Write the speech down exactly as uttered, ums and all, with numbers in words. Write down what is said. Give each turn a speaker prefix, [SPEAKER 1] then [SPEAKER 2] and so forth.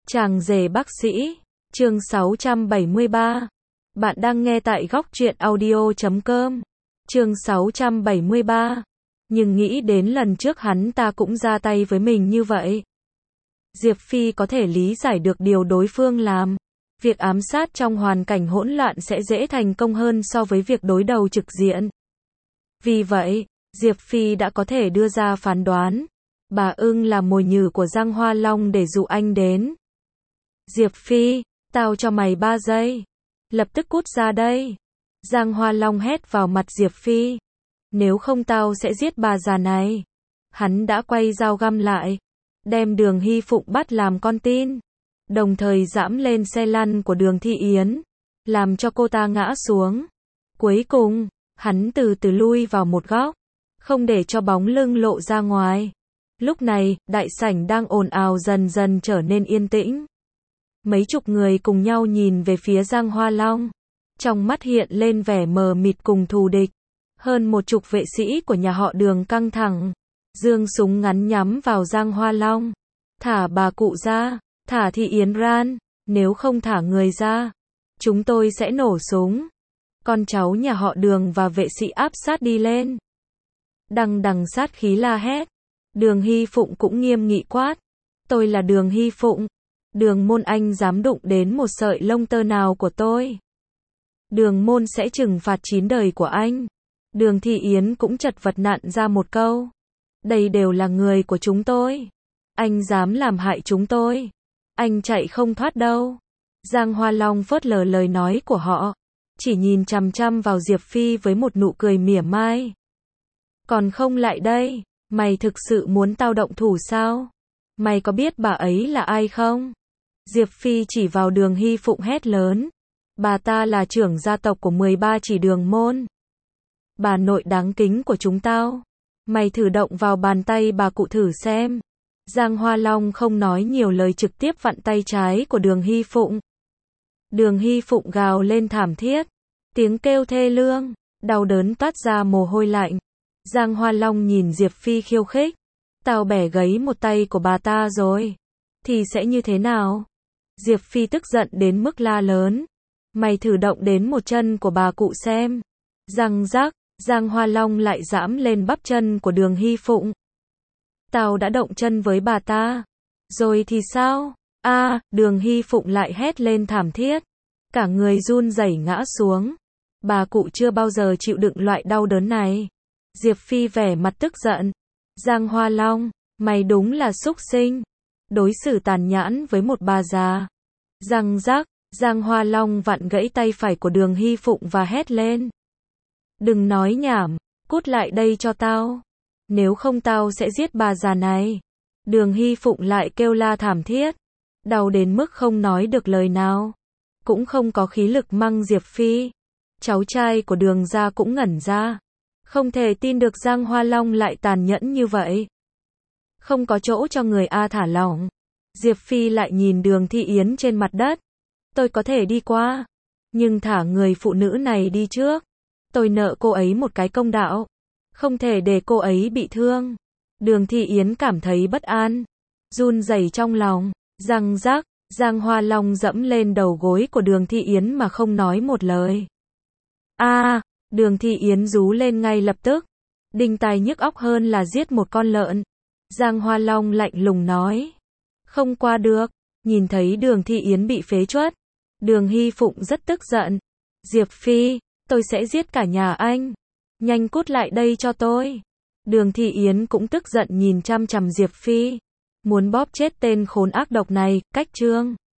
[SPEAKER 1] Chàng rể bác sĩ, chương sáu trăm bảy mươi ba. Bạn đang nghe tại góc truyện audio chấm com. Chương sáu trăm bảy mươi ba. Nhưng nghĩ đến lần trước hắn ta cũng ra tay với mình như vậy. Diệp Phi có thể lý giải được điều đối phương làm. Việc ám sát trong hoàn cảnh hỗn loạn sẽ dễ thành công hơn so với việc đối đầu trực diện. Vì vậy, Diệp Phi đã có thể đưa ra phán đoán. Bà ưng là mồi nhử của Giang Hoa Long để dụ anh đến. Diệp Phi, tao cho mày ba giây. Lập tức cút ra đây. Giang Hoa Long hét vào mặt Diệp Phi. Nếu không tao sẽ giết bà già này. Hắn đã quay dao găm lại. Đem Đường Hy Phụng bắt làm con tin. Đồng thời giẫm lên xe lăn của Đường Thị Yến. Làm cho cô ta ngã xuống. Cuối cùng, hắn từ từ lui vào một góc. Không để cho bóng lưng lộ ra ngoài. Lúc này, đại sảnh đang ồn ào dần dần trở nên yên tĩnh. Mấy chục người cùng nhau nhìn về phía Giang Hoa Long. Trong mắt hiện lên vẻ mờ mịt cùng thù địch. Hơn một chục vệ sĩ của nhà họ Đường căng thẳng. Giương súng ngắn nhắm vào Giang Hoa Long. Thả bà cụ ra, thả Thị Yến Ran, nếu không thả người ra, chúng tôi sẽ nổ súng. Con cháu nhà họ Đường và vệ sĩ áp sát đi lên. Đằng đằng sát khí la hét. Đường Hy Phụng cũng nghiêm nghị quát. Tôi là Đường Hy Phụng. Đường môn anh dám đụng đến một sợi lông tơ nào của tôi. Đường môn sẽ trừng phạt chín đời của anh. Đường Thị Yến cũng chật vật nặn ra một câu. Đây đều là người của chúng tôi. Anh dám làm hại chúng tôi. Anh chạy không thoát đâu. Giang Hoa Long phớt lờ lời nói của họ. Chỉ nhìn chằm chằm vào Diệp Phi với một nụ cười mỉa mai. Còn không lại đây. Mày thực sự muốn tao động thủ sao? Mày có biết bà ấy là ai không? Diệp Phi chỉ vào Đường Hy Phụng hét lớn. Bà ta là trưởng gia tộc của mười ba chỉ đường môn. Bà nội đáng kính của chúng tao. Mày thử động vào bàn tay bà cụ thử xem. Giang Hoa Long không nói nhiều lời trực tiếp vặn tay trái của Đường Hy Phụng. Đường Hy Phụng gào lên thảm thiết. Tiếng kêu thê lương, đau đớn toát ra mồ hôi lạnh. Giang Hoa Long nhìn Diệp Phi khiêu khích. Tao bẻ gãy một tay của bà ta rồi. Thì sẽ như thế nào? Diệp Phi tức giận đến mức la lớn. Mày thử động đến một chân của bà cụ xem. Răng rắc, Giang Hoa Long lại giẫm lên bắp chân của Đường Hy Phụng. Tao đã động chân với bà ta. Rồi thì sao? A, à, Đường Hy Phụng lại hét lên thảm thiết. Cả người run rẩy ngã xuống. Bà cụ chưa bao giờ chịu đựng loại đau đớn này. Diệp Phi vẻ mặt tức giận. Giang Hoa Long, mày đúng là súc sinh. Đối xử tàn nhẫn với một bà già. Răng rắc, Giang Hoa Long vặn gãy tay phải của Đường Hy Phụng và hét lên. Đừng nói nhảm, cút lại đây cho tao. Nếu không tao sẽ giết bà già này. Đường Hy Phụng lại kêu la thảm thiết. Đau đến mức không nói được lời nào. Cũng không có khí lực măng Diệp Phi. Cháu trai của Đường gia cũng ngẩn ra. Không thể tin được Giang Hoa Long lại tàn nhẫn như vậy. Không có chỗ cho người A thả lỏng. Diệp Phi lại nhìn Đường Thị Yến trên mặt đất. Tôi có thể đi qua. Nhưng thả người phụ nữ này đi trước. Tôi nợ cô ấy một cái công đạo. Không thể để cô ấy bị thương. Đường Thị Yến cảm thấy bất an. Run rẩy trong lòng. Răng rắc, Giang Hoa Long dẫm lên đầu gối của Đường Thị Yến mà không nói một lời. A, à, Đường Thị Yến rú lên ngay lập tức. Đinh tai nhức óc hơn là giết một con lợn. Giang Hoa Long lạnh lùng nói. Không qua được. Nhìn thấy Đường Thị Yến bị phế truất. Đường Hy Phụng rất tức giận. Diệp Phi, tôi sẽ giết cả nhà anh. Nhanh cút lại đây cho tôi. Đường Thị Yến cũng tức giận nhìn chăm chằm Diệp Phi. Muốn bóp chết tên khốn ác độc này, cách chương.